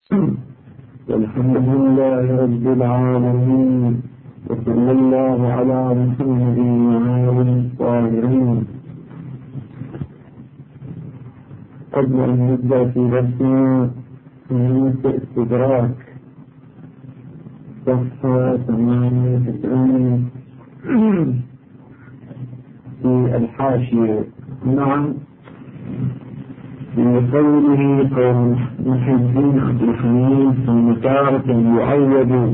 والحمد لله رب العالمين، وصلى الله على محمد وآله الطاهرين. قبل أن نبدأ في درسنا من استدراك صفحة 98 في الحاشية. نعم، في قوله قول محي الدين عبد الحميد ثم تارة يعود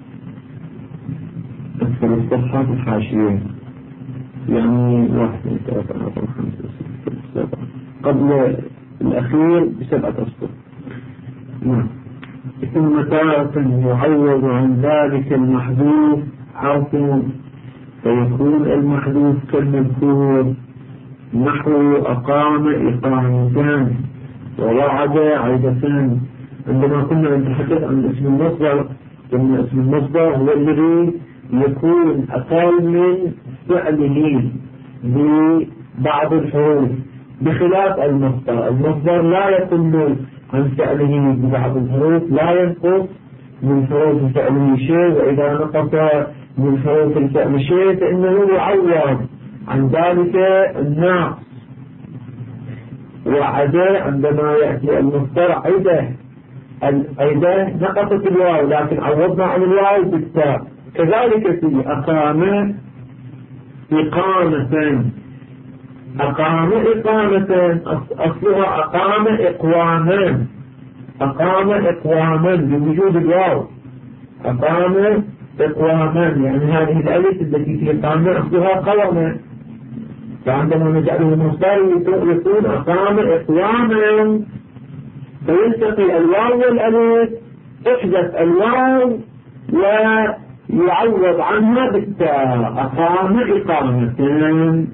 أكثر الصفحات الحاشية، يعني 1 2 3 4 5 6 7 قبل الأخير ب7 أسطر. نعم. ثم تارة يعوض عن ذلك المحذوف حرف فيكون المحذوف كالمذكور، نحو أقام إقامتان ووعد عيدتان. عندما كنا نتحدث عن اسم المصدر، قلنا اسم المصدر هو الذي يكون أقل من فعله ببعض الحروف، بخلاف المصدر. المصدر لا يقل عن فعله ببعض الحروف، لا ينقص من حروف فعله شيء، وإذا نقص من حروف الفعل شيء فإنه يعوض عن ذلك الناقص. وعدا عندما يأتي المصدر عدة نقصت الواو، لكن عوضنا عن الواو بالتاء. كذلك في أقام إقامة، أقام إقامة أصلها أقام إقواما، أقام إقواما بوجود الواو، أقام إقواما، يعني هذه الألف التي في إقامة أصلها قوما، فعندما نجعله مصدر يكون أقام إقواما، فيلتقي الواو والألف، تحذف الواو ويعوض عنها بالتاء، أقام إقامة،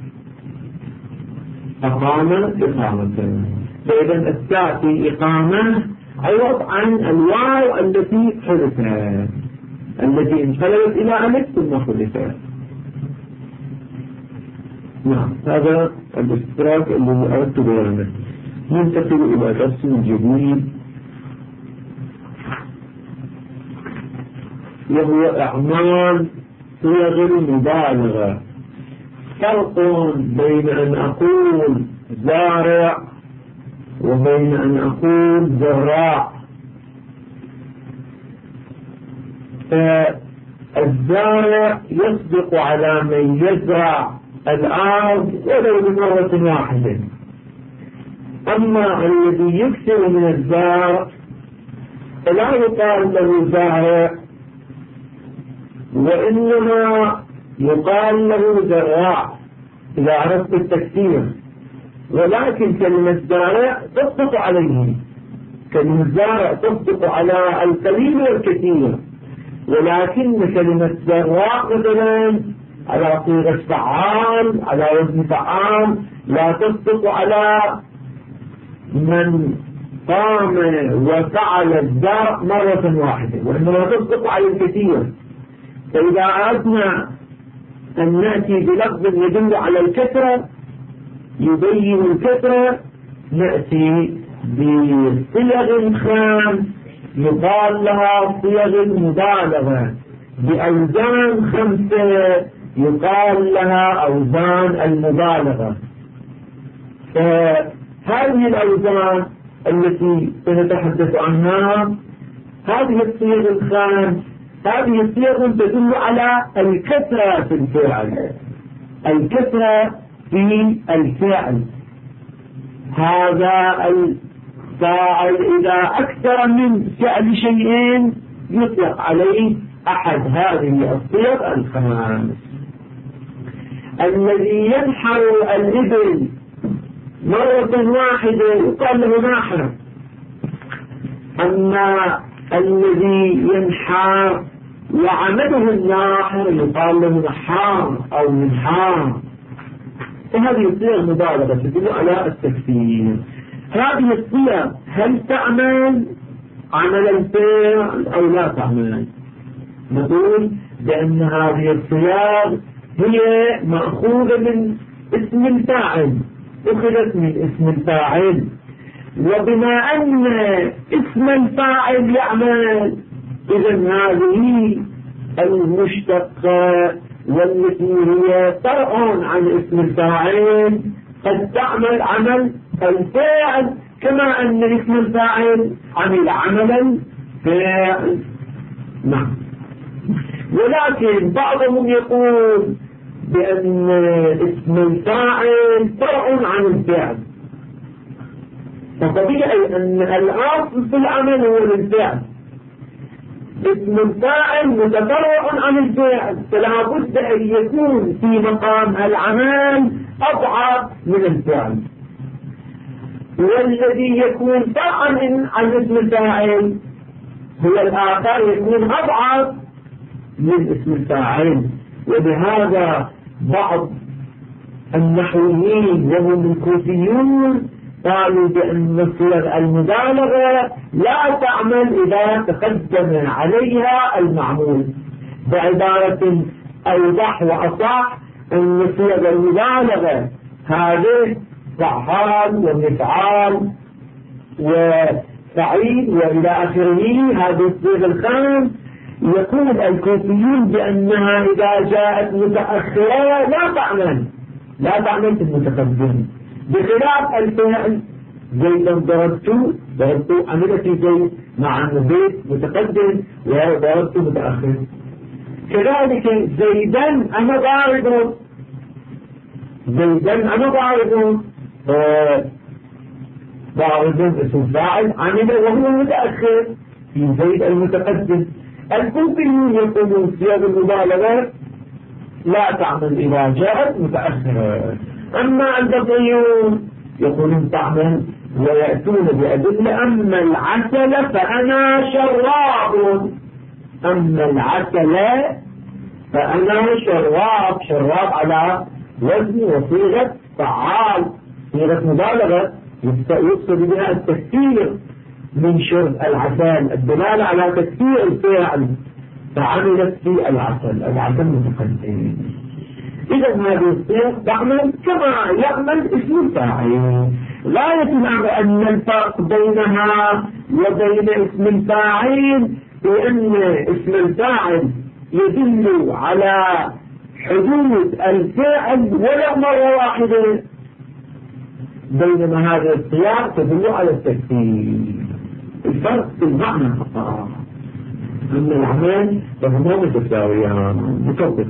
أقام إقامة. فإذا التاء في إقامة عوض عن الواو التي حذفت، التي انقلبت إلى ألف ثم حذفت. نعم، هذا الاستدراك الذي أردت بيانه. ننتقل إلى درس جديد، وهو أعمال صيغ المبالغة. فرق بين أن أقول زارع وبين أن أقول زراع. فالزارع يصدق على من يزرع الأرض ولو بمرة واحدة، أما الذي يكثر من الزرع فلا يقال له زارع، وإنما يقال له زراع إذا عرفت التكثير. ولكن كلمة زارع تصدق عليه، كلمة زارع تصدق على القليل والكثير، ولكن كلمة زراع مثلا على صيغة فعال، على وزن فعال، لا تصدق على من قام وفعل الزرع مرة واحدة، وإنما تصدق على الكثير. فإذا أردنا أن نأتي بلفظ يدل على الكثرة يبين الكثرة، نأتي بصيغ خام يقال لها صيغ المبالغة، بأوزان 5 يقال لها أوزان المبالغة. فهذه الأوزان التي سنتحدث عنها، هذه الصيغ الخام، هذه الصيغ تدل على الكثرة في الفعل، الكثرة في الفعل. هذا الفاعل إذا أكثر من فعل شيئين يطلق عليه أحد هذه الصيغ الخمس. الذي ينحر الإبل مرة واحدة يقال له ناحر، أما الذي ينحر وعمله الناحر يقال له نحار أو منحار. فهذه الصيغ مبالغة تدل على التكثير. هذه الصيغ هل تعمل عمل الفعل أو لا تعمل؟ نقول بأن هذه الصيغ هي مأخوذة من اسم الفاعل، أخذت من اسم الفاعل، وبما أن اسم الفاعل يعمل، إذن هذه المشتقة والتي هي فرع عن اسم الفاعل قد تعمل عمل الفاعل كما أن اسم الفاعل عمل عمل الفاعل. نعم. ولكن بعضهم يقول بأن اسم الفاعل فرع عن الفعل، فطبيعي أن الأصل في العمل هو الفعل، اسم الفاعل متفرع عن الفعل، فلا بد أن يكون في مقام العمل أضعف من الفعل، والذي يكون فرعا عن اسم الفاعل هو الآخر يكون أضعف من اسم الفاعل. وبهذا بعض النحويين وهم الكوفيون قالوا بأن صيغ المبالغة لا تعمل إذا تقدم عليها المعمول، بعبارة أوضح وأصح أن صيغ المبالغة هذه فعال ومفعال وفعيل وإلى آخره، هذه الصيغ الخمس يقول الكوفيون بأنها إذا جاءت متأخرة لا تعمل في المتقدم، بخلاف الفعل زيدا ضربت عملت زيد مع أن زيد متقدم وضربت متأخر. كذلك زيدا أنا ضارب، ضارب اسم فاعل عمل وهو متأخر في زيد المتقدم. الكوفيون يقولون صيغ المبالغة لا تعمل إذا جاءت متأخرة، أما البصريون يقولون تعمل ويأتون بأدلة. أما العسل فأنا شراب على وزن وصيغة فعال، صيغة مبالغة يقصد بها التكثير من شرب العسل، الدلالة على تكثير الفعل، فعملت في العسل متقدم. إذا هذه الصيغ تعمل كما يعمل اسم الفاعل. غاية الأمر أن الفرق بينها وبين اسم الفاعل بأن اسم الفاعل يدل على حدوث الفعل ولو مرة واحدة، بينما هذه الصيغ تدل على التكثير. الفرق في المعنى فقط، أن العمل فهما متساويان مطابق.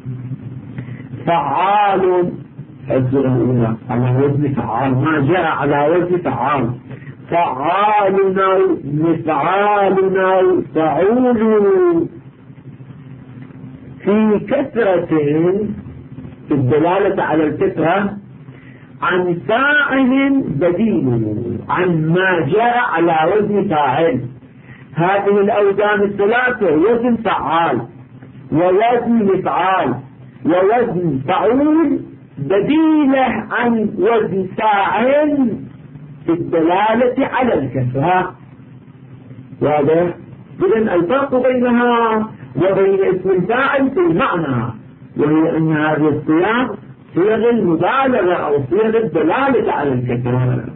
فعال الزرع الأولى على وزن فعال، ما جاء على وزن فعال، فعالنا مفعالنا فعول، في كثرة في الدلالة على الكثرة عن فاعل بديل عن ما جاء على وزن فاعل. هذه الأوزان الثلاثة وزن فعال ووزن مفعال ووزن فعول بديلة عن وزن فاعل في الدلالة على الكثرة. واضح؟ إذن الفرق بينها وبين اسم الفاعل في المعنى، وهي أن هذه الصيغ صيغ المبالغة أو صيغ الدلالة على الكثرة.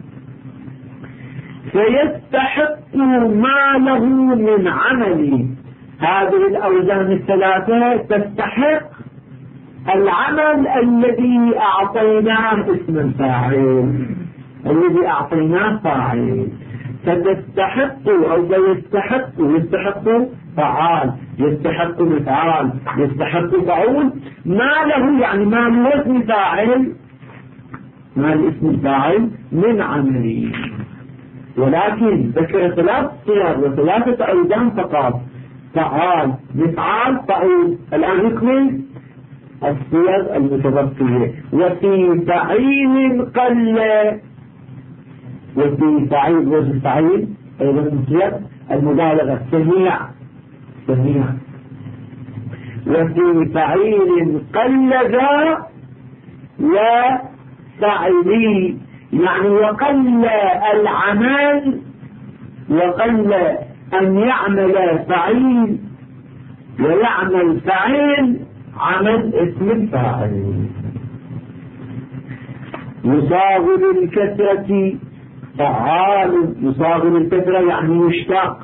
فيستحق ما له من عمل، هذه الأوزان الثلاثة تستحق العمل الذي أعطيناه اسم الفاعل، الذي أعطيناه فاعل، فتستحق أو يستحق فعال، يستحق مفعال، يستحق فعول، ما له يعني ما لوزن فاعل، ما الاسم الفاعل من عمله. ولكن ذكر ثلاث صيغ وثلاثة أوزان فقط، فعال مفعال فعول. الآن نكمل الصيغ المتبقية. وفي فعيل قل، وفي فعيل وزن فعيل أيضا الصيغ المبالغة سميع. وفي فعيل قل ذا وفعلي، يعني وقل العمل، وقل أن يعمل فعيل ويعمل فعيل عمل اسم الفاعل. يصاغ للكثرة فعال يصاغ بالكثرة يعني يشتق.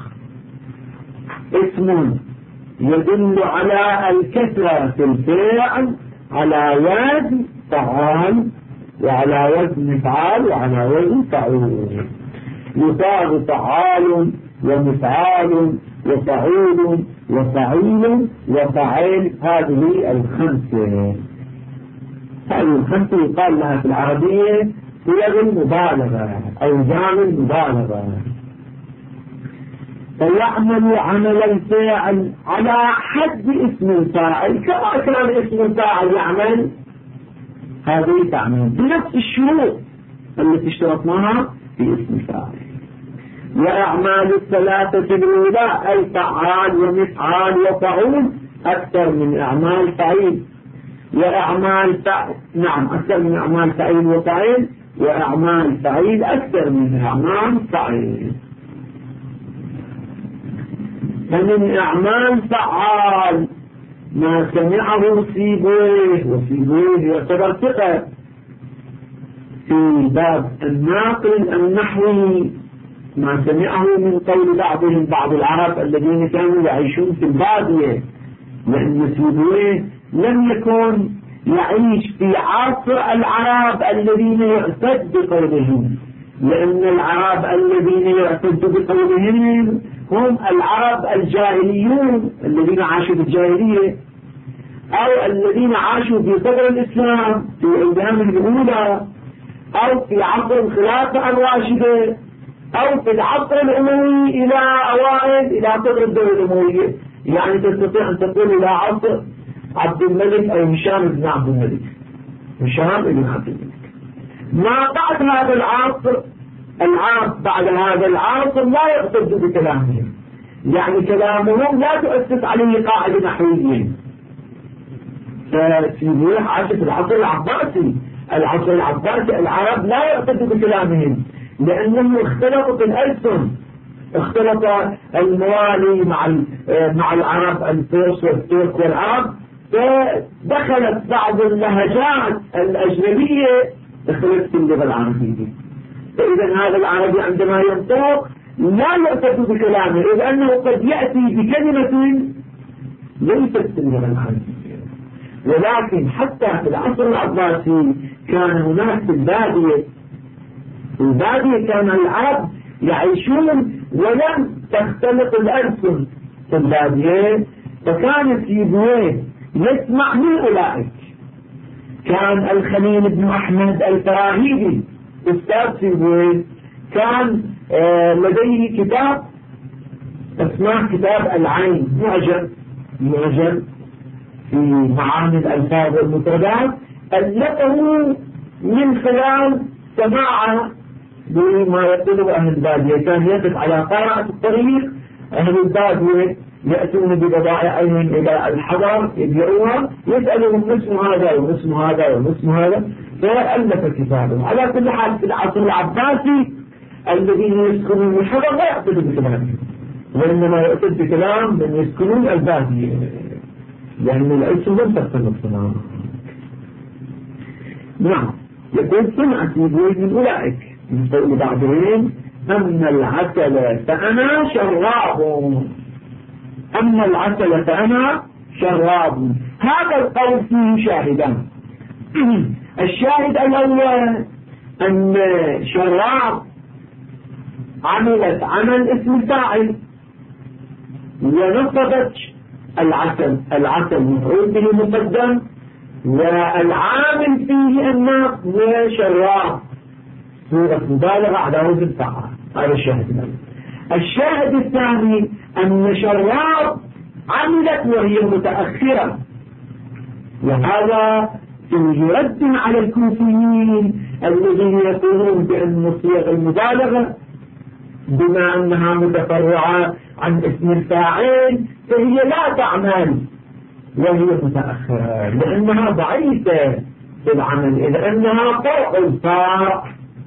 اسم يدل على الكثرة في الفعل على وزن فعال وعلى وزن مفعال وعلى وزن فعول. يصاغ فعال ومفعال وفعول وفعيل وفعيل. هذه الخمسة يقال لها في العربية صيغ المبالغة أو جام المبالغة. فيعمل عمل الفاعل على حد اسم الفاعل كما كان اسم الفاعل يعمل. هذه تعمل بنفس الشروط التي اشترطناها في اسم الفاعل. وأعمال الثلاثة الأولى أي فعال ومفعال وفعول أكثر من أعمال فعيل وأعمال أكثر من أعمال فعيل وفعيل وأعمال فعيل أكثر من أعمال فعيل. فمن أعمال فعال ما سمعه سيبويه، وسيبويه يعتبر ثقة في باب الناقل النحوي، ما سمعه من قول بعض العرب الذين كانوا يعيشون في البادية، لأن سيبويه لم يكن يعيش في عصر العرب الذين يعتد بقولهم، لأن العرب الذين يعتد بقولهم هم العرب الجاهليون الذين عاشوا بالجاهلية أو الذين عاشوا في صدر الإسلام في أيامه الأولى أو في عصر الخلافة الراشدة أو في العصر الأموي إلى أوائل إلى صدر الدولة الأموية. يعني تستطيع أن تقول إلى عصر عبد الملك أو هشام بن عبد الملك، هشام بن عبد الملك. ما بعد هذا العصر العرب بعد هذا العصر لا يقتد بكلامهم، يعني كلامهم لا تؤسس عليه قاعدة نحوية. فسيبويه عاش في العصر العباسي، العصر العباسي العرب لا يقتد بكلامهم لأنهم اختلطوا بالألسن، اختلط الموالي مع العرب الفرس والترك والعرب، فدخلت بعض اللهجات الأجنبية دخلت في اللغة العربية. فإذا هذا العربي عندما ينطق لا يعتد بكلامه، إذ أنه قد يأتي بكلمة ليست في اللغة العربية. ولكن حتى في العصر العباسي كان هناك في البادية كان العرب يعيشون ولم تختلط الألسن في البادية، فكان سيبويه يسمع من أولئك. كان الخليل بن أحمد الفراهيدي أستاذ سيبويه كان لديه كتاب اسمه كتاب العين، معجم في معاني الألفاظ والمفردات، ألفه من خلال سماعه بما يقوله أهل البادية. كان يقف على قارعة الطريق، أهل البادية يأتون ببضائعهم إلى الحضر يبيعوها، يسألهم اسم هذا واسم هذا واسم هذا، فألف كتابه. على كل حال في العصر العباسي الذين يسكنون الحضر لا يعتدوا بكلامهم، وإنما يعتد بكلام من يسكنون البادية، لأن العيش لم تختلف تماما. نعم، يقول سمع سيبويه من أولئك من قول بعضهم أما العسل فأنا شراب، أما العسل فأنا شراب. هذا القول فيه شاهدان. الشاهد الأول أن شراب عملت عمل اسم الفاعل ونصبت العسل مفعول به مقدم، والعامل فيه الناس وشراب صورة مبالغة على وزن فعال. هذا الشاهد الأول. الشاهد الثاني أن شراب عملت وهي متأخرة، وهذا يرد على الكوفيين الذين يقولون بأن صيغ المبالغة بما أنها متفرعة عن اسم الفاعل فهي لا تعمل وهي متأخرة لأنها ضعيفة في العمل، إذ أنها فرع الفرع.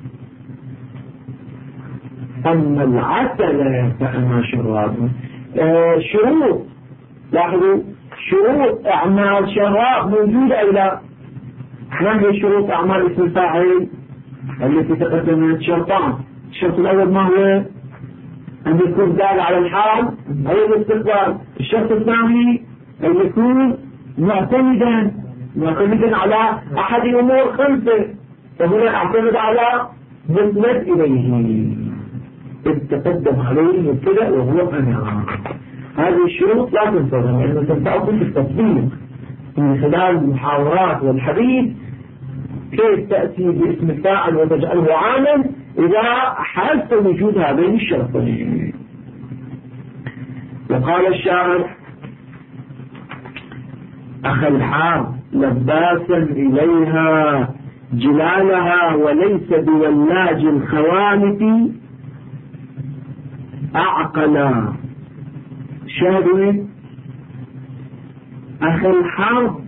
أما العسل فأنا شراب. شروط، لاحظوا شروط أعمال شراب موجودة أو لا؟ ما هي شروط أعمال اسم الفاعل التي تقدمت؟ شرطان. الشرط الأول ما هو؟ أن يكون دال على الحال أو الاستقبال. الشرط الثاني أن يكون معتمدا على أحد أمور خمسة، فهنا اعتمد على مسند إليه إذ تقدم عليه مبتدأ وهو أنا. هذه الشروط لا تنتظر لأنه تنفعكم في التطبيق من خلال المحاورات والحديث كيف تأتي باسم الفاعل وتجعله عامل إذا حالت وجود هذين الشرطين. وقال الشاعر: أخى الحار لباسا إليها جلالها وليس بولاج الخوالف أعقلا. شاهدوا: أخى الحار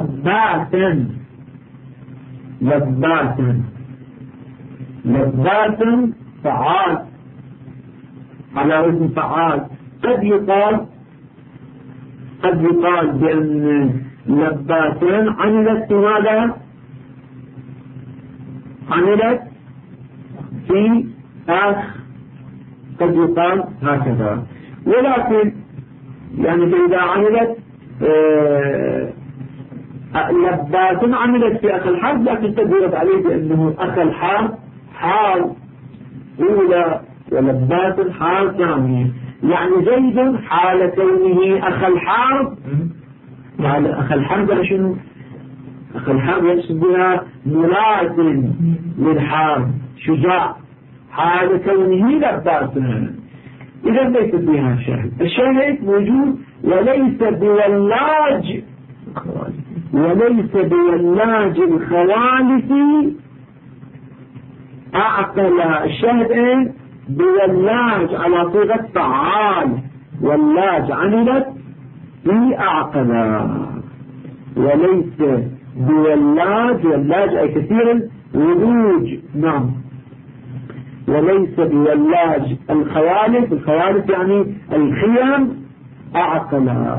لباسا فعال على وزن فعال. قد يقال بأن لباسا عملت ماذا؟ عملت في قد يقال هكذا، ولكن يعني إذا عملت لباس عملت في أخ الحرب لكن تدرب عليه بأنه أخ الحرب حال أولى ولباس حال ثانية. يعني زيد حال كونه أخ الحرب، يعني أخ الحرب على شنو؟ أخ الحرب يقصد بها ملازم للحرب شجاع، حال كونه لباس. إذا ليس بها شاهد. الشاهد موجود وليس بولاج الخوالف أعقل. الشاهد ايه؟ بولاج على صيغة فعال، ولاج عملت في أعقل. وليس بولاج، ولاج أي كثير الولوج. نعم. وليس بولاج الخوالف يعني الخيام أعقل.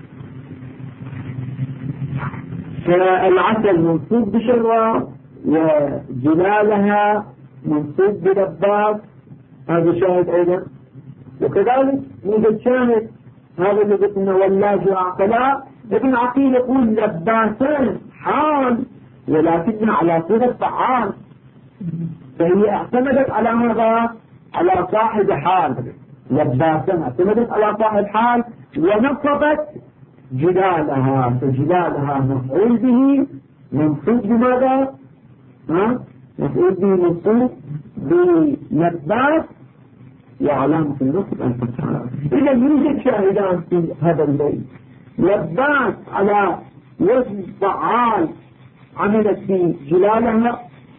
فالعسل منصوب بشرة وجلالها منصوب بلباس، هذا شاهد أيضا. وكذلك يوجد شاهد هذا اللي قلنا ولاج أعقلا. ابن عقيل يقول لباسان حال ولكن على صيغة فعال، فهي اعتمدت على ماذا؟ على صاحب حال. لباسا اعتمدت على صاحب حال ونصبت جلالها، فجلالها مفعول به منصوب بماذا؟ مفعول به منصوب بلباس وعلامة النصب الفتحة. إذا يوجد شاهدان في هذا البيت: لباس على وزن فعال عملت في جلالها،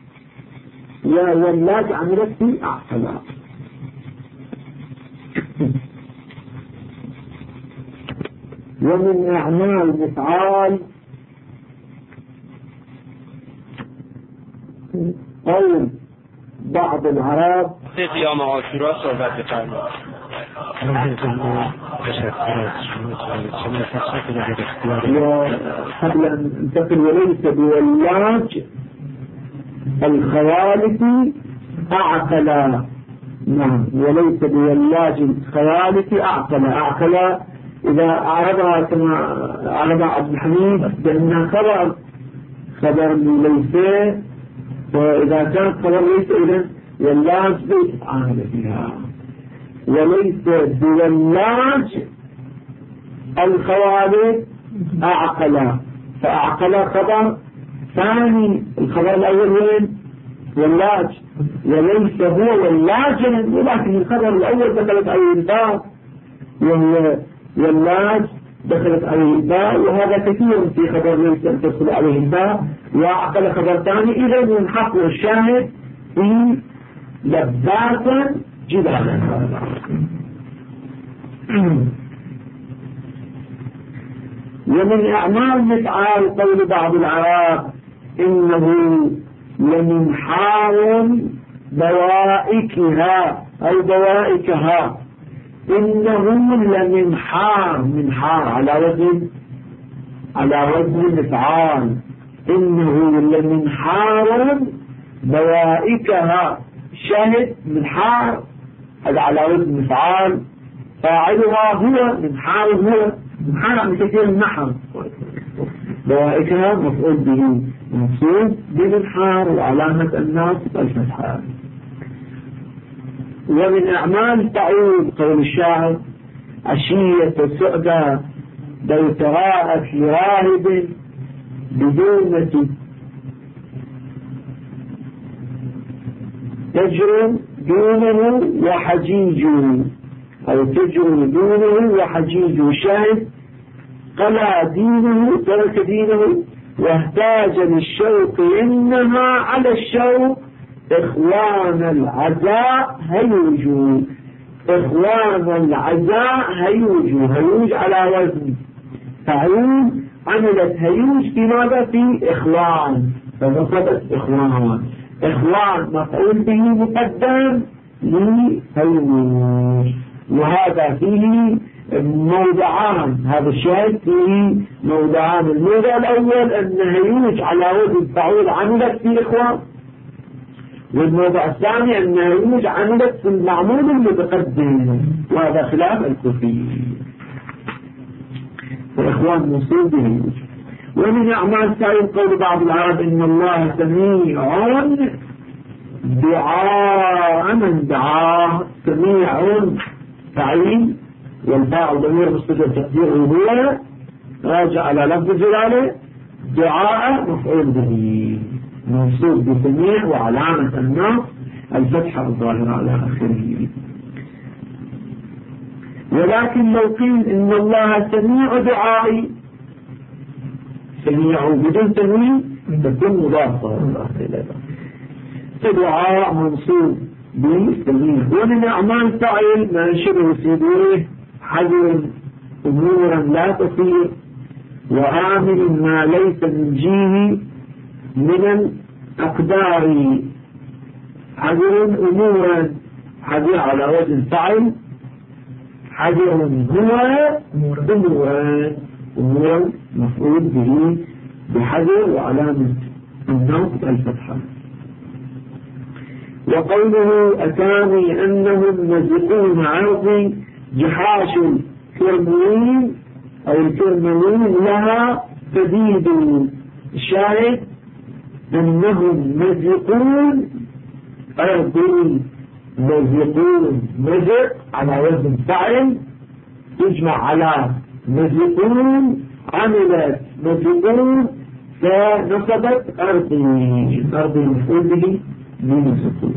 وولاج عملت في أعقلها. ومن أعمال مفعال قول بعض العرب قيام عاشوراء صحبت بفرمایید. قبل أن ننتقل: وليس بولاج الخوالف أعقل. نعم. وليس بولاج الخوالف أعقل. إذا أعرضها كما أعرضها عبد الحميد بأنها خبر ليس، فإذا كانت خبر ليس إذن ولاج ليس عامل فيها. وليس بولاج الخوالف أعقل، فأعقل خبر ثاني. الخبر الأول وين؟ ولاج. وليس هو ولاجا، ولكن الخبر الأول دخلت عليه الباء وهو ولاج، دخلت عليه الباء، وهذا كثير في خبر ليس أن تدخل عليه الباء. وأعقل خبر ثاني. إذا ينحق الشاهد في لباسا جدالا. ومن أعمال مفعال قول بعض العرب: إنه لمنحار بوائكها أو بوائكها. إنه لمنحار، منحار على وزن مفعال. إنه لمنحار بوائكها. شاهد من حار هذا على وزن مفعال، فاعلها هو من حار، هو من حار من كثير النحر، ضائكها مفعول به منصوب بالحار وعلامة الناصب الفتحة. ومن أعمال تعود قول الشاعر عشية السؤدى لو تراءت لراهب بدونة تجر دونه وحجيجه، أو تجر دونه وحجيجه. شاهد قلع دينه ترك دينه واحتاج للشوق إنها على الشوق إخوان العزاء هيوج، إخوان العزاء هيوج، هيوج على وزن فعول، عملت هيوج في ماذا؟ في إخوان، فنصبت إخوان، إخوان مفعول به مقدم لهيوج. وهذا فيه موضعان، هذا الشاهد فيه موضعان. الموضع الأول أن هيوج على وزن فعول عملت في إخوان، والموضع الثاني أن هيوج عملت في المعمول المتقدم، وهذا خلاف الكوفي. الإخوان مصيب بهيوج. ومن أعمال سائر قول بعض العرب إن الله سميع دعاء من دعاه، سميع فعيل والفاعل ضمير مستتر تقديره هو راجع على لفظ جلاله، دعاء مفعول به منصوب بسميع وعلامة النصب الفتحة الظاهرة على آخره. ولكن لو قيل إن الله سميع دعائي، سميع بدون تنوين تكون مضافة فدعاء منصوب بسميع. ومن أعمال فعل ما يشبه صدوره حذر أمورا لا تصير وآمن ما ليس من جيه من الأقدار. حذر أمورا، حذر على وزن فعل، حذر هو أمورا مفعول به بحذر وعلامة النصب الفتحة. وقوله أتاني أنهم مزقون عرضي جحاش الكرموين أو الكرموين لها تديد. الشاهد أنهم مزقون أرضي، مزقون مزق على وزن فعل تجمع على مزقون، عملت مزقون فنصبت أرضي، أرضي مفعول به بمزقون.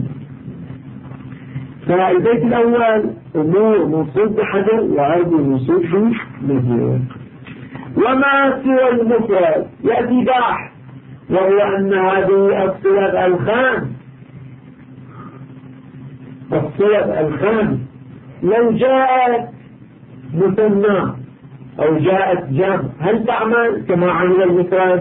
فالبيت الأول أمور منصوب بحذر وأرضي منصوب بمزق. وما سوى المفرد يأتي باح، وهو أن هذه الصيغ الخام، الصيغ الخام لو جاءت مثنى أو جاءت جمع هل تعمل كما عمل المفرد؟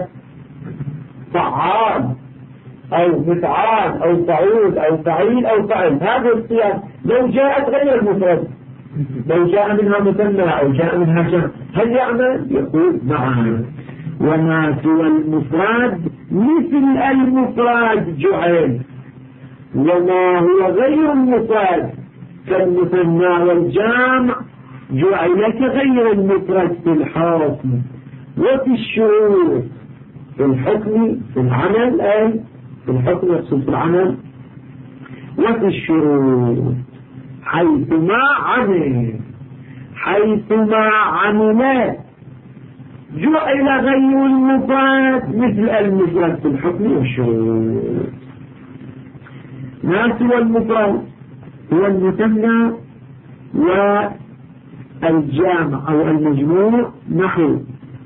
فعال أو مفعال أو فعول أو فعيل أو فعل. هذه الصيغ لو جاءت غير المفرد، لو جاء منها مثنى أو جاء منها جمع هل يعمل؟ يقول نعم. وما سوى المفرد مثل المفرد جعل، وما هو غير المفرد كالمثنى والجامع جعل كغير المفرد في الحكم وفي الشروط. في الحكم في العمل، أي في الحكم يقصد في العمل، وفي الشروط حيثما عمل، حيثما عمل جعل غير المفرد مثل المفرد في الحكم والشروط. ما سوى المفرد هو المثنى والجامع أو المجموع، نحو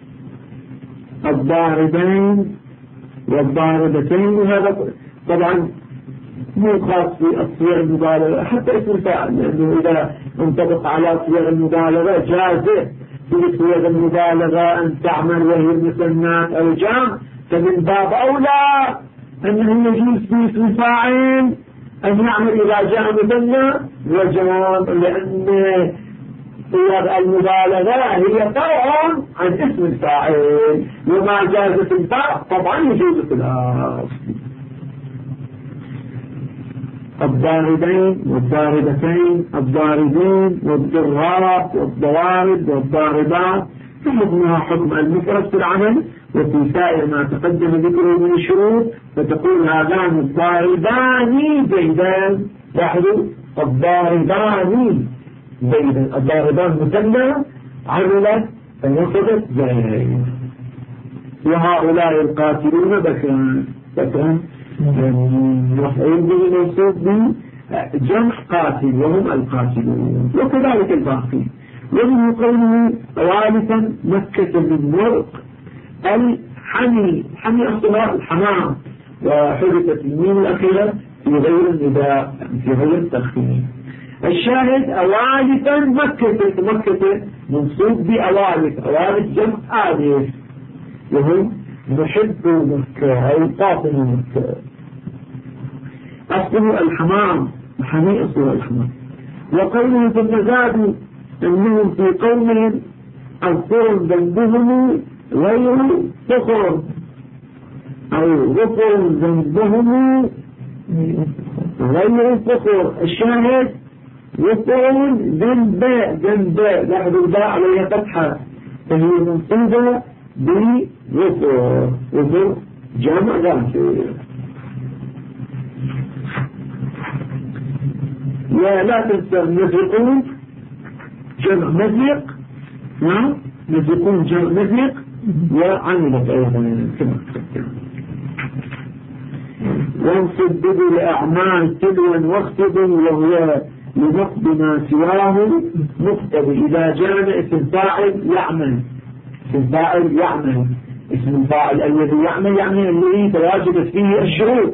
الضاربين والضاربتين. وهذا طبعا مو خاص بالصيغ المبالغة، حتى اسم الفاعل لأنه إذا انطبق على صيغ المبالغة جازه في صيغ المبالغة أن تعمل وهي المثنى أو الجامع، فمن باب أولى أنه يجوز في اسم الفاعل أن يعمل إذا جاء مثنى وجمع، لأن صيغ المبالغة هي فرع عن اسم الفاعل، وما جاز في الفاعل طبعا يجوز في الأصل. الضاربين والضاربتين، الضاربين والضراب والضوارب والضاربات، فحكمها حكم المفرد في العمل. وفي سائر ما تقدم ذكره من الشروط فتقول هذان الضاربان زيدان. لاحظوا الضاربان زيدان، الضاربان مثنى عملت فنصبت زيد. وهؤلاء القاتلون بكرا مفعول به منصوب به جمع قاتل وهم القاتلون. وكذلك الباقي. ومن قوله والفا مكة من ورق الحمي، حمي اصطلاح الحمام، وحدثت الميم الأخيرة في غير النداء في غير التخفيف. الشاهد أوالفا مكة منصوب بأوالف، أوالف جمع آلف وهم محب مكة أو قاطن مكة. أصله الحمام، حمي أصله الحمام. وقوله ثم زادوا أنهم في قومهم القرى ذنبهم غير فخر أو غفر ذنبهم غير فخر. الشاهد غفر ذنب لاحظوا الباء عليها فتحة فهي منصوبة بغفر، غفر جمع غافر. ولا تنسى مزقون جمع مزق، نعم مزقون جمع مزق، وعملت أيضا كما تذكر. وانصب به الأعمال تلوا واخفض وهو لنقض ما سواه مقتضي. إذا جاء اسم فاعل يعمل، اسم فاعل يعمل، اسم الفاعل الذي يعمل يعني الذي تواجدت فيه الشروط.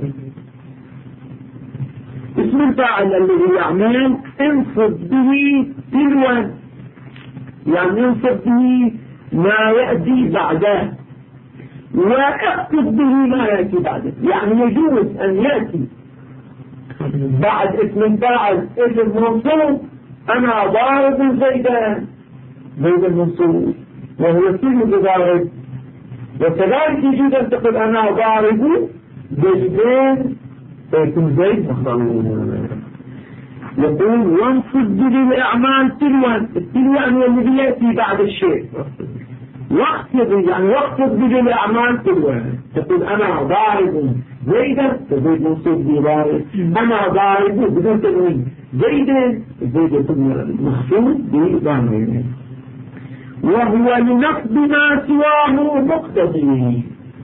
اسم الفاعل الذي يعمل انصب به تلوا، يعني انصب به ما يأتي بعده، واقصد به ما يأتي بعده. يعني يجوز أن يأتي بعد اسم الفاعل اسم منصوب، أنا ضارب زيدان، زيد المنصوب وهو كله ضارب. وكذلك يجوز أن تقول أنا ضارب زيدان فيكون زيد مخلوق. يقول وانصب به الأعمال تلوا، التلو يعني الذي يأتي بعد الشيء. واقصد يعني واقصد به الأعمال تلوا، تقول أنا ضارب زيدا فزيد منصوب بضارب، أنا ضارب بدون تنوين زيدا زيد يكون مخصوص بضارب. وهو لنقض ما سواه مقتضي،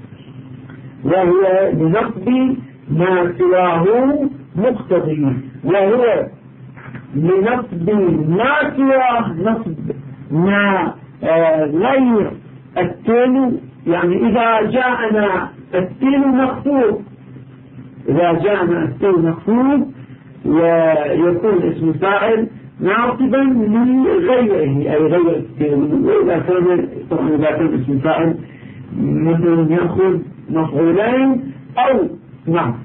وهو لنقض ما سواه مقتضي، وهو لنقض ما سواه نقض ما غير التالي. يعني إذا جاءنا التالي مخفوض، إذا جاءنا التالي مخفوض ويكون اسم فاعل ناصبا لغيره أي غير التالي. وإذا كان طبعا إذا كان اسم فاعل مثلا يأخذ مفعولين أو نعم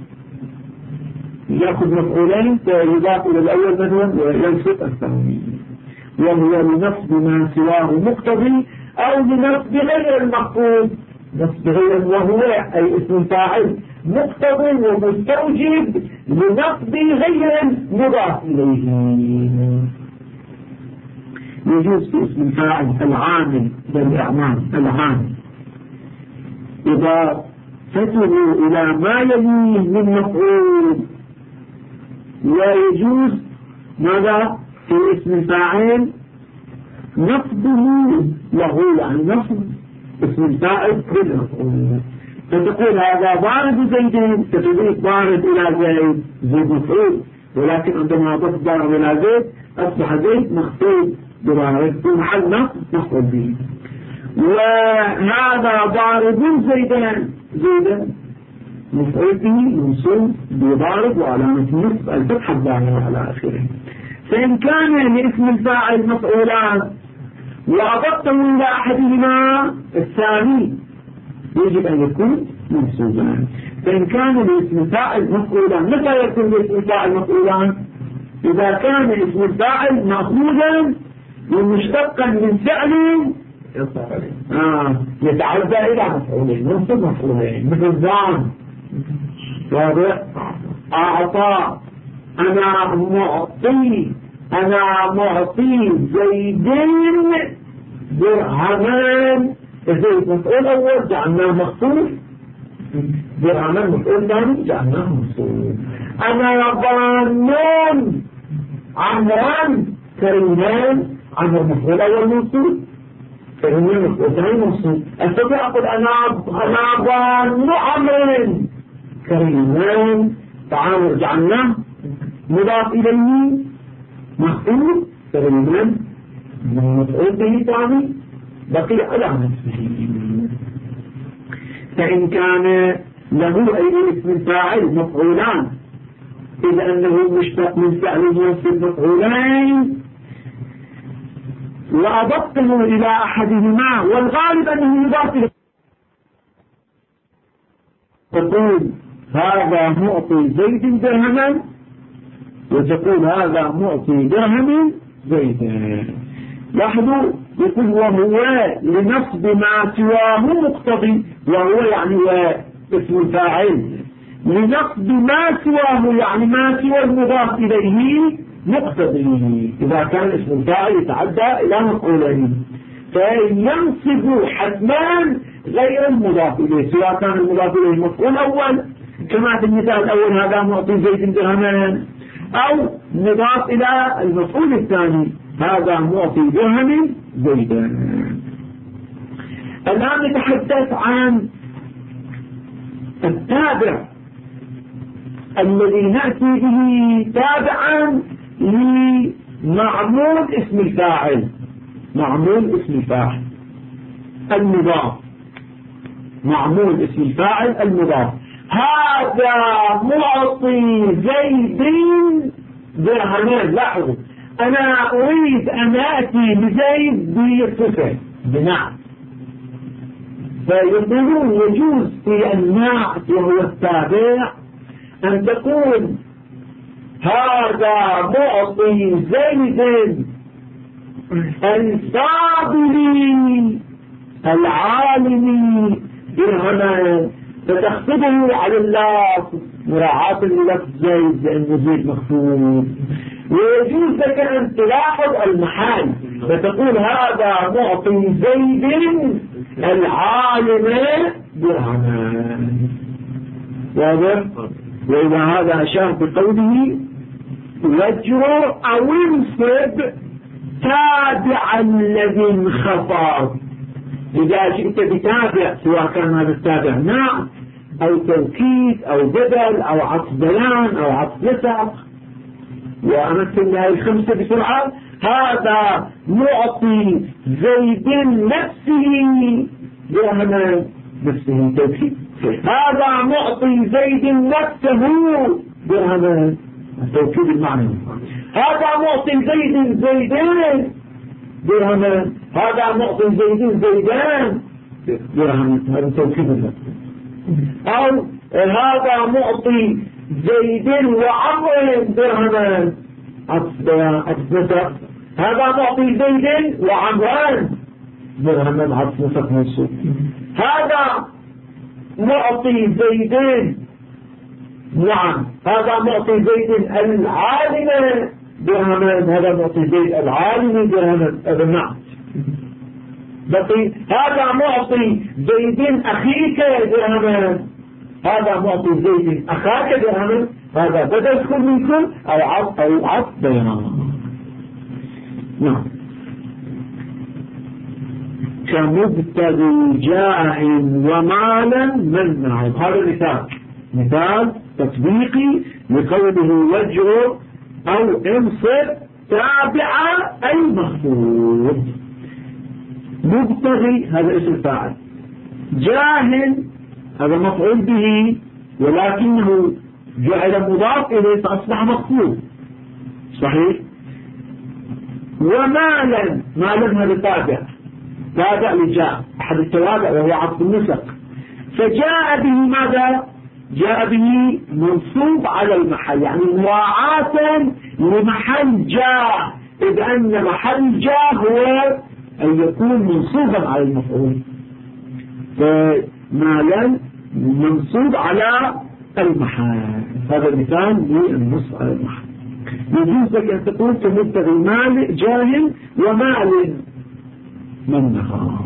يأخذ مفعولين فيضاف إلى الأول مثلا وينصب الثاني. وهو لنصب ما سواه مقتضي أو لنصب غير المخفوض، نصب غير وهو أي اسم فاعل مقتضي ومستوجب لنصب غير مضاف إليه. يجوز في اسم فاعل العامل بالإعمال العامل إذا فتروا إلى ما يليه من مفعول. ويجوز ماذا في اسم الفاعل نصبه له، يعني نصب اسم الفاعل بالمفعول. فتقول هذا ضارب زيدين فتضيف ضارب إلى زيد، زيد مفعول، ولكن عندما تضيف ضارب إلى زيد أصبح زيد مخطوب بضارب في محل نصب مفعول به. وهذا ضارب زيدان، زيدان مفعول به منصوب بضارب وعلامة نصب الفتحة الظاهرة على آخره. فإن كان لاسم الفاعل مفعولان وأضفته إلى أحدهما الثاني يجب أن يكون منصوبا. فإن كان لاسم الفاعل مفعولان، متى يكون لاسم الفاعل مفعولان؟ إذا كان اسم الفاعل مأخوذا ومشتقا من فعل يتعدى إلى مفعولين، منصوب مفعولين، مثل زان واضح، أعطى أنا معطي زيد درهمان. زيد مفعول أول جعلناه مخصوص، درهمان مفعول ثاني جعلناه مخصوص. أنا ظانون عمران كريمان، عمر مفعول أول منصوب، كريمان مفعول ثاني منصوب. أستطيع أقول أنا ظان عمر كريمان، تعامل جعلناه مضاف إليه مخصوص، كريمان مفعول به ثاني بقي على نفسه. فإن كان له أي اسم الفاعل مفعولان، إذا أنه مشتق من فعل ينصب مفعولين وأضفته إلى أحدهما، والغالب أنه يضاف إليه، تقول هذا معطي زيد درهما، وتقول هذا معطي درهم زيد. لاحظوا يقول وهو لنصب ما سواه مقتضي، وهو يعني اسم الفاعل، لنصب ما سواه يعني ما سوى المضاف إليه مقتضي. إذا كان اسم الفاعل يتعدى إلى مفعولين فينصب حتما غير المضاف إليه، سواء كان المضاف إليه مفعول أول كما في المثال الأول هذا معطي زيد درهمان، أو مضاف إلى المفعول الثاني هذا معطي درهم زيدا. الآن نتحدث عن التابع الذي نأتي به تابعا لمعمول اسم الفاعل، معمول اسم الفاعل المضاف، معمول اسم الفاعل المضاف. هذا معطي زيد درهمان. لاحظوا أنا أريد أن آتي بزيد بصفة بنعت، فيقولون يجوز في النعت وهو التابع أن تقول هذا معطي زيد الفاضل العالم درهمان، فتخطبه على اللفظ مراعاة للفظ زيد لأنه زيد مخفوض. ويجوز لك أن تلاحظ المحال فتقول هذا معطي زيد العالم درهمان. واضح؟ وإذا هذا أشار بقوله يجر أو انصب تابع الذي انخفض. إذا جئت بتابع سواء كان هذا التابع نعت أو توكيد أو بدل أو عطف بيان أو عطف نسق، وأمثل هذه الخمسة بسرعة. هذا معطي زيد نفسه درهما، نفسه توكيد. هذا معطي زيد نفسه درهما، التوكيد المعنوي. هذا معطي زيد زيدان درهما، هذا معطي زيد زيدان درهما، هذا توكيد اللفظ. أو هذا معطي زيد وعمر درهما، عطف نسق. هذا معطي زيد وعمران درهما، عطف نسق منصوب. هذا معطي زيدين، نعم هذا معطي زيد العالم درهمان، هذا معطي زيد العالم درهمان، هذا نعم. بقي هذا معطي زيد أخيك درهمان، هذا معطي زيد أخاك درهمان، هذا بدل كل من كل أو عطف بيان. نعم. كمبتغي جاه ومالا منع. هذا مثال تطبيقي لقوله وجه أو انصب تابع أي مخفوض. مبتغي هذا اسم فاعل، جاه هذا مفعول به ولكنه جعل مضاف إليه فأصبح مخفوض، صحيح. ومالا، مالا هذا تابع لجاء أحد التوابع وهو عطف النسق، فجاء به ماذا؟ جاء به منصوب على المحل، يعني مراعاة لمحل جاء، إذ أن محل جاء هو أن يكون منصوبا على المفعول. فمالا منصوب على المحال. هذا مثال للنص على المحال. يجوز لك أن تقول كمبتغي مال جاه ومال من نهار.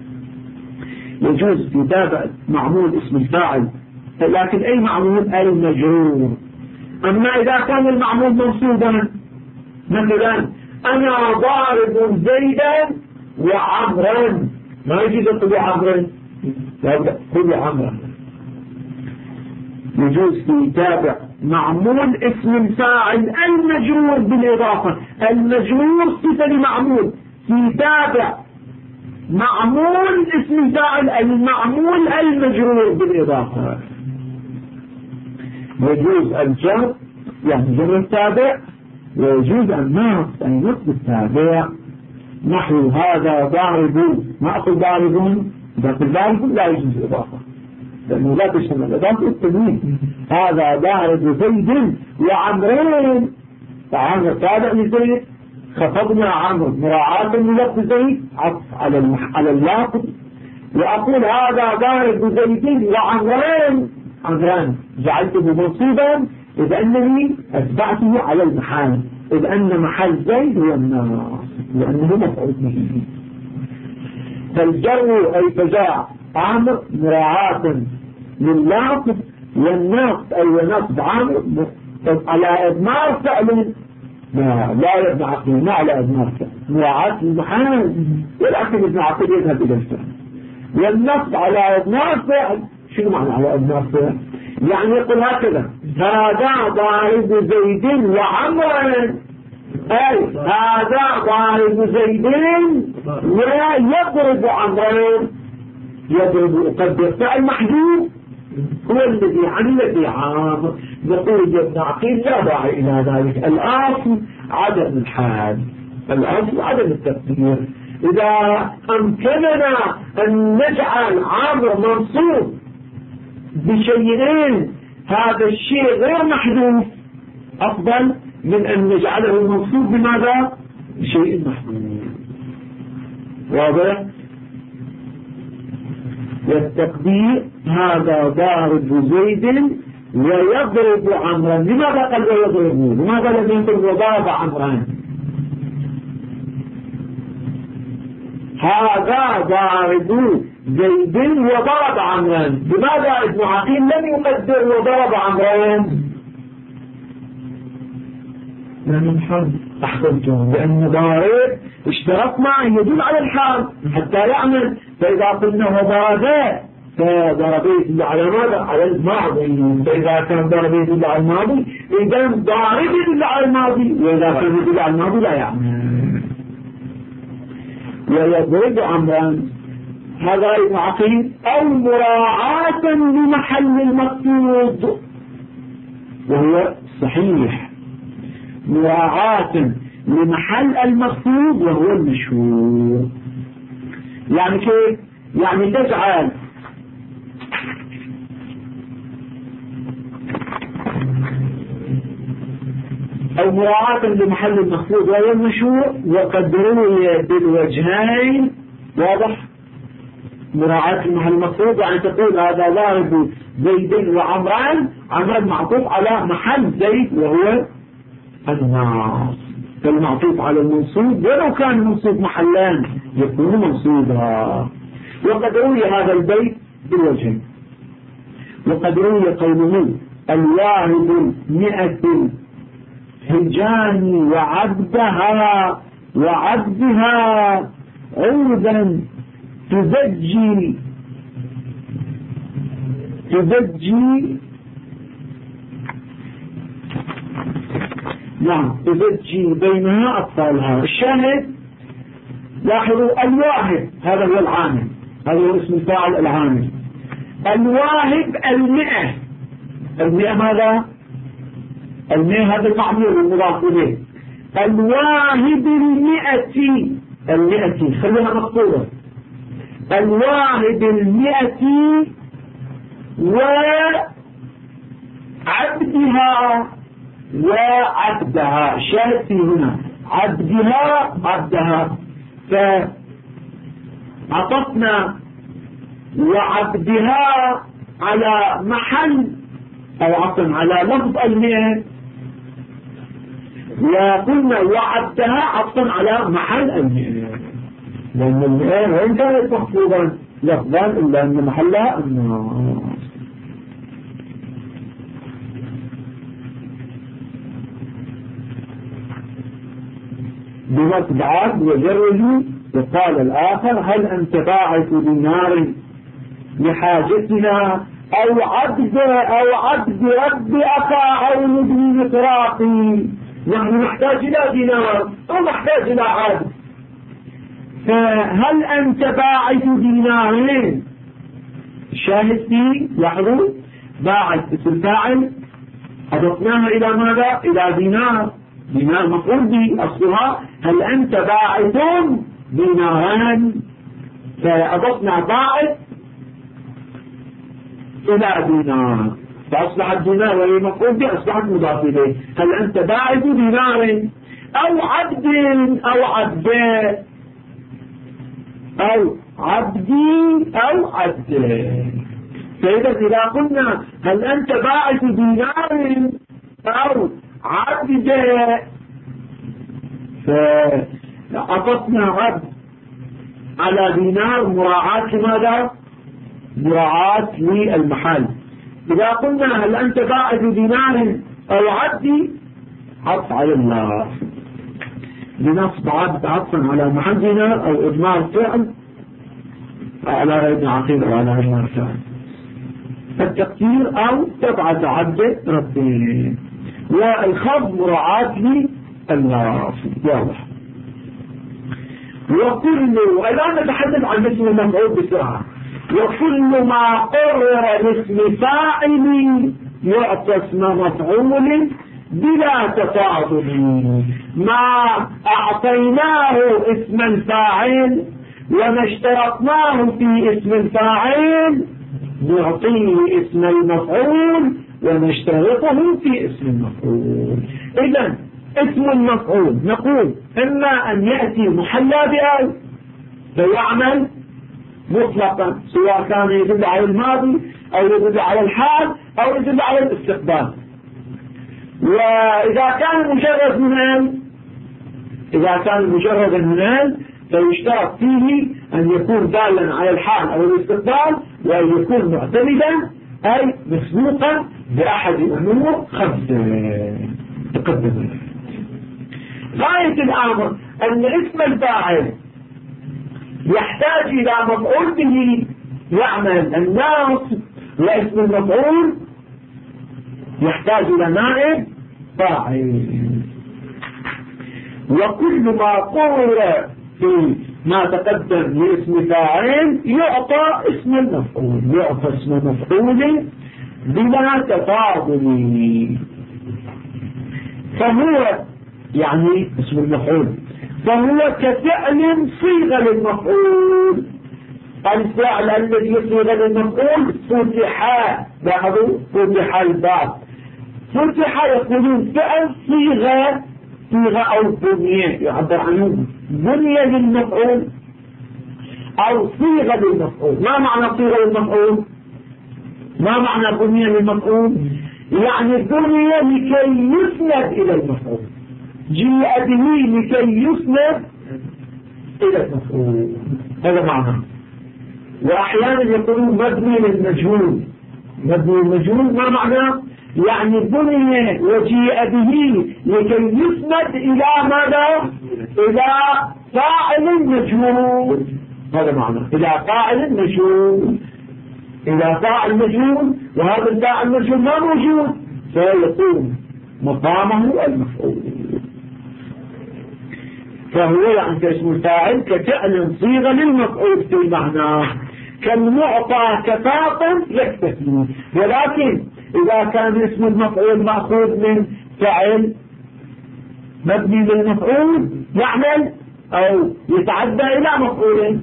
يجوز يتابع معمول اسم الفاعل، لكن أي معمول المجرور. أما إذا كان المعمول منصوبا، مثلا أنا ضارب زيدا وعمرا، ما يجوز تقول عمرا، قل عمرا. يجوز يتابع معمول اسم الفاعل المجرور بالإضافة. المجرور صفة لمعمول، يتابع معمول اسم الفاعل المعمول المجرور بالإضافة. يجوز الجر يعني جر التابع، ويجوز النصب أي نصب التابع. نحو هذا ضارب، ما أقول ضاربون، إذا قلت ضارب لا يجوز الإضافة لأنه لا تشمل الإضافة التنوين. هذا ضارب زيد وعمرين، فعمر تابع لزيد، خفضنا عمر مراعاة للفظ زيد عطف على اللافظ. وأقول هذا ضارب زيد وعمرين، عمران جعلته منصوبا إذ أنني أتبعته على المحل، إذ أن محل زيد هو الناصب لأنه مفعول به. فالجر أي فجاء عمر مراعاة لللافظ، والنصب أي ونصب عمر على إضمار فعل لا يبنى عقله، ما على إضمار فعل مراعاة للمحل، والأخير ابن عقل يذهب إلى الفعل. والنصب على إضمار فعل، شنو معنى على إضمار فعل؟ يعني يقول هكذا هذا ضارب زيد وعمرا، أي هذا ضارب زيد ويضرب عمرا. يضرب أقدر فعل محذوف هو الذي عمل في عامر. نقول يا ابن عقيل لا داعي إلى ذلك، الأصل عدم الحال، الأصل عدم التقدير. إذا أمكننا أن نجعل عامر منصوب بشيئين هذا الشيء غير محذوف أفضل من أن نجعله منصوب بماذا؟ بشيء محذوف. واضح؟ والتقدير هذا ضارب زيد ويضرب عمرا. لماذا قال ويضربه؟ لماذا لم يضرب وضرب عمرا؟ هذا ضارب زيد وضرب عمرا. لماذا ابن عقيل لم يقدر وضرب عمرا؟ لأن الحال أحسنتم، لأن ضارب اشترط معه يدل على الحال حتى يعمل. فإذا قلنا وضرب فضرب يدل على ماذا؟ على الماضي. فإذا كان ضرب يدل على الماضي إذا ضارب يدل على الماضي، وإذا كان يدل على الماضي لا يعمل. ويضرب عمرا هذا ابن عقيل أو مراعاة لمحل المقصود، وهو صحيح مراعاة لمحل المقصود وهو المشهور. يعني كيف؟ يعني تجعل أو مراعاة لمحل المقصود وهو المشهور، وقد روي بالوجهين. واضح؟ مراعاة المحل المقصود يعني تقول هذا ضارب زيد وعمران، عمران معطوف على محل زيد وهو الناصب، فالمعطوف على المنصوب ولو كان المنصوب محلان يكون منصوبا. وقد روي هذا البيت بالوجهين. وقد روي قوله الواهب 100 هجان وعبدها عودا تزجي نعم تزجي بينها أطفالها. الشاهد لاحظوا الواهب هذا هو العامل، هذا هو اسم الفاعل العامل. الواهب 100 ماذا؟ 100 هذا المعمول المضاف إليه. الواهب 100 خليها مقصودة. الواهب 100 وعبدها شاهد في هنا عبدها فعطفنا وعبدها على محل أو عطفا على لفظ المئة، وقلنا وعدتها عطفا على محل المئة، لأن المئة وإن كانت محفوظا لفظا إلا أن محلها الناس. بمتبعات وجره. وقال الآخر هل أنت باعث دينار لحاجتنا أو عبد رب أخا أو نبني مطراقي، نحن نحتاج إلى دينار أو نحتاج إلى عبد، فهل أنت باعث دينارين؟ شاهد فيه لاحظوا باعث اسم فاعل أضفناها إلى ماذا؟ إلى دينار، دينار مفعول به أصلها هل أنت باعث ديناران، فأضفنا باعث إلى دينار فأصبح الدينار وهي مفعول به أصبحت مضاف إليه. هل أنت باعث دينار أو عبد أو عبد أو عبدي أو عبد. فإذا إذا قلنا هل أنت باعث دينار أو عبد فأضفنا عبد على دينار مراعاة لماذا؟ مراعاة للمحل. إذا قلنا هل أنت باعث دينار أو عبدي عطف على الله لنصب عبد عطفا على محل دينار أو إضمار فعل على غير عقيد أو على غير فعل التقدير أو تبعث عبد ربي والخفض مراعاة لله واضح. وكل والآن نتحدث عن اسم المفعول بسرعة. وكل ما قرر لاسم فاعل يعطى اسم مفعول بلا تفاضل. ما أعطيناه اسم الفاعل وما اشترطناه في اسم الفاعل نعطيه اسم المفعول ونشترطه في اسم المفعول. إذن اسم المفعول نقول إما أن يأتي محلى بأل فيعمل مطلقا سواء كان يدل على الماضي أو يدل على الحال أو يدل على الاستقبال. وإذا كان مجرد من أل إذا كان مجرد من أل فيشترط فيه أن يكون دالا على الحال أو الاستقبال وأن يكون معتمدا أي مسبوقا بأحد الأمور خمسة تقدم. غاية الأمر أن اسم الفاعل يحتاج إلى مفعول به يعمل الناس، واسم المفعول يحتاج إلى نائب فاعل. وكل ما قرر في ما تقدم لاسم فاعل يعطى اسم المفعول يعطى اسم مفعول بلا تفاضل. فهو يعني اسم المفعول فهو كفعل صيغة للمفعول. الفعل الذي صيغة للمفعول فتح لاحظوا فتح الباب فتح يقولون فعل صيغة أو بنية يعبر عنه بنية للمفعول أو صيغة للمفعول. ما معنى صيغة للمفعول؟ ما معنى بنية للمفعول؟ يعني بنية لكي يسند إلى المفعول جيء به لكي يسند إلى المفعول هذا معنى. وأحيانا يقولون مبني للمجهول. مبني للمجهول ما معنى؟ يعني بني وجيء به لكي يسند إلى ماذا؟ إلى فاعل مجهول هذا معنى إلى فاعل مجهول إلى فاعل مجهول وهذا الفاعل مجهول ما موجود فيكون مقامه المفعول. فهو يعني كاسم الفاعل كفعل صيغة للمفعول في المعنى كالمعطى كفاة يكتفي. ولكن إذا كان اسم المفعول مأخوذ من فعل مبني للمفعول يعمل أو يتعدى إلى مفعول.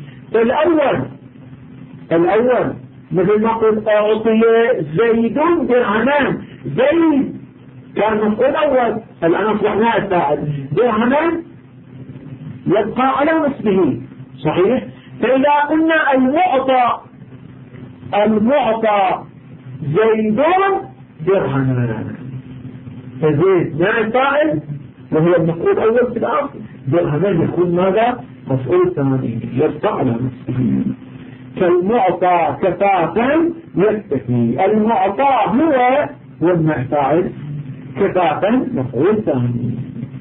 الأول مثل ما قلت أعطي زيد درهمان زيد كان مفعول أول الآن أصبحنا الفاعل درهمان يبقى على نصبه صحيح. فإذا قلنا المعطى زيدون درهما. فزيد نائب فاعل وهو المفعول الأول في الأصل، درهما يكون ماذا؟ مفعول ثاني يرفع على نفسه. كالمعطى كفافا يكتفي، المعطى هو النائب فاعل، كفافا مفعول ثاني.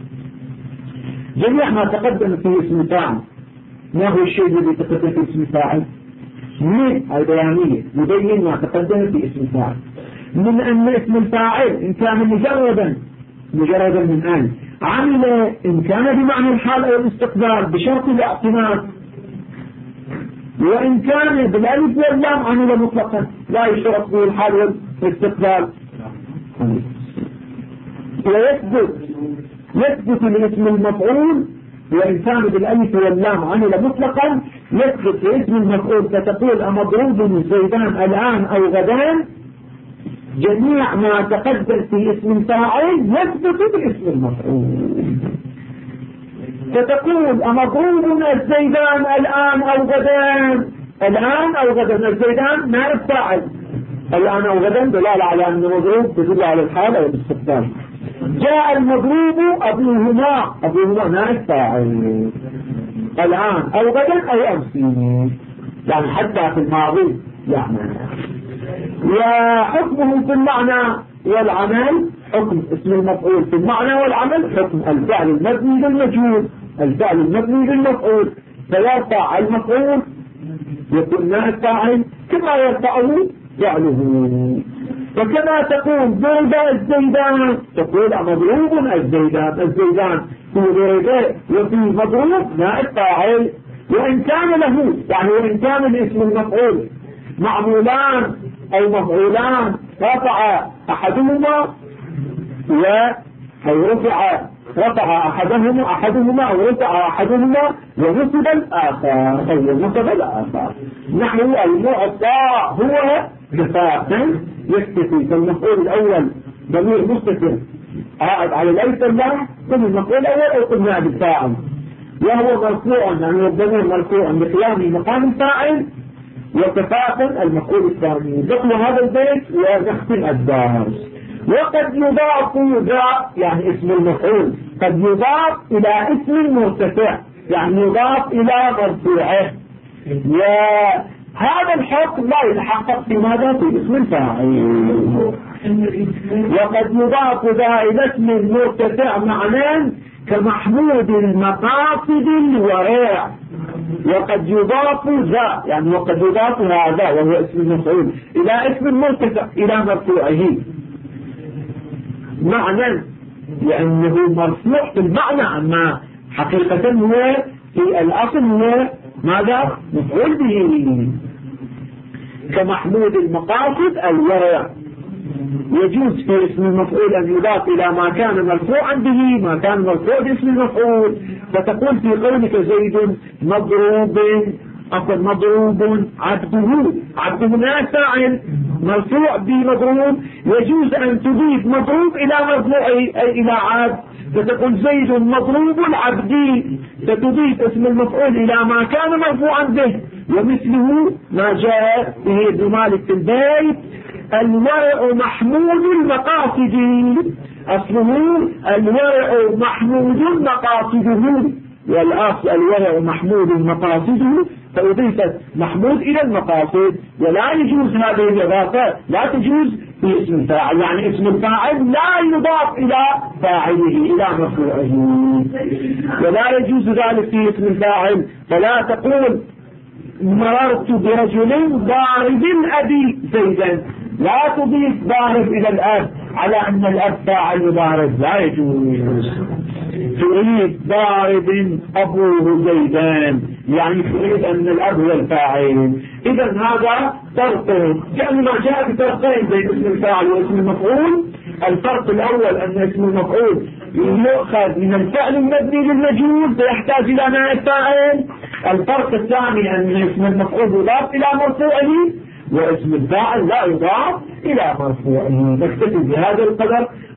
جميع ما تقدم في اسم فاعل. ما هو الشيء الذي تقدم في اسم فاعل؟ من البيانية يبين ما تقدم في اسم فاعل، من أن اسم الفاعل إن كان مجردا من أن عمل، إن كان بمعنى الحال أو الاستقبال بشرط الاعتماد، وإن كان بالألف واللام عمل مطلقا لا يشترط به الحال والاستقبال. يثبت الاسم المفعول وإن كان بالألف واللام عمل مطلقا، يثبت اسم المفعول فتقول أمضروب زيدان الآن أو غدان. جميع ما تقدم في اسم الفاعل يثبت باسم المفعول، فتقول أمضروب الزيدان الآن أو غدان. الآن أو غدان، الزيدان نائب فاعل، الآن أو غدا دلالة على أن مضروب تدل على الحالة والاستقبال. جاء المضروب أبوهما نائب فاعل، الآن أو غدا أو أمس، يعني حتى في الماضي يعمل. وحكمه في المعنى والعمل حكم اسم المفعول في المعنى والعمل حكم الفعل المبني للمجهول، الفعل المبني للمفعول، فيرفع المفعول يكون نائب فاعل كما يرفعه فعله. فكما تقول ضرب الزيدان تقول مضروب الزيدان في ضرب وفي مضروب نائب فاعل. وإن كان له يعني وإن كان الاسم المفعول معمولان أو مفعولان رفع أحدهما أو رفع أحدهما أو رفع أحدهما ونصب الآخر نحو المعطى هو كفافا يكتفي. فالمفعول الأول ضمير مستتر عائد على الألف واللام، ثم المفعول الأول أو قلنا بالفاعل وهو مرفوع يعني الضمير مرفوع بقيام مقام الفاعل، وكفافا المفعول الثاني. نقل هذا البيت ونختم الدرس. وقد يضاف يعني اسم المفعول قد يضاف إلى اسم مرتفع، يعني يضاف إلى مرفوعه، وهذا الحكم لا يتحقق في ماذا؟ في اسم الفاعل. وقد يضاف إلى اسم مرتفع معناه كمحمود المقاصد الورع. وقد يضاف يعني وقد يضاف هذا وهو اسم المفعول إلى اسم مرتفع إلى مرفوعه معنى، لأنه مرفوع في المعنى، أما حقيقة هو في الأصل هو ماذا؟ مفعول به. كمحمود المقاصد الورع. يجوز في اسم المفعول أن يضاف إلى ما كان مرفوعا به ما كان مرفوع باسم المفعول، فتقول في قولك زيد مضروب عبده نائب فاعل مرفوع بمضروب، يجوز أن تضيف مضروب إلى مرفوع أي إلى عبد، فتقول زيد مضروب العبدي، فتضيف اسم المفعول إلى ما كان مرفوعا به. ومثله ما جاء به ابن مالك في البيت الورع محمود المقاصد، أصله الورع محمود مقاصده، والأصل الورع محمود مقاصده، فأضيفت محمود إلى المقاصد. ولا يجوز هذه الإضافة، لا تجوز في اسم الفاعل، يعني اسم الفاعل لا يضاف إلى فاعله إلى مرفوعه، ولا يجوز ذلك في اسم الفاعل. فلا تقول مررت برجل ضارب أبي زيدا، لا تضيف ضارب إلى الأب على أن الأب فاعل يضارب، لا يجوز. تريد ضارب أبوه زيدان، يعني تريد أن الأب هو الفاعل. إذا هذا فرق، كأنما جاء بفرقين بين اسم الفاعل واسم المفعول. الفرق الأول أن اسم المفعول يؤخذ من الفعل المبني للمجهول فيحتاج إلى نائب فاعل. الفرق الثاني أن اسم المفعول يضاف إلى مرفوعه واسم الفاعل لا يضاف إلى مرفوعه. نكتفي بهذا القدر.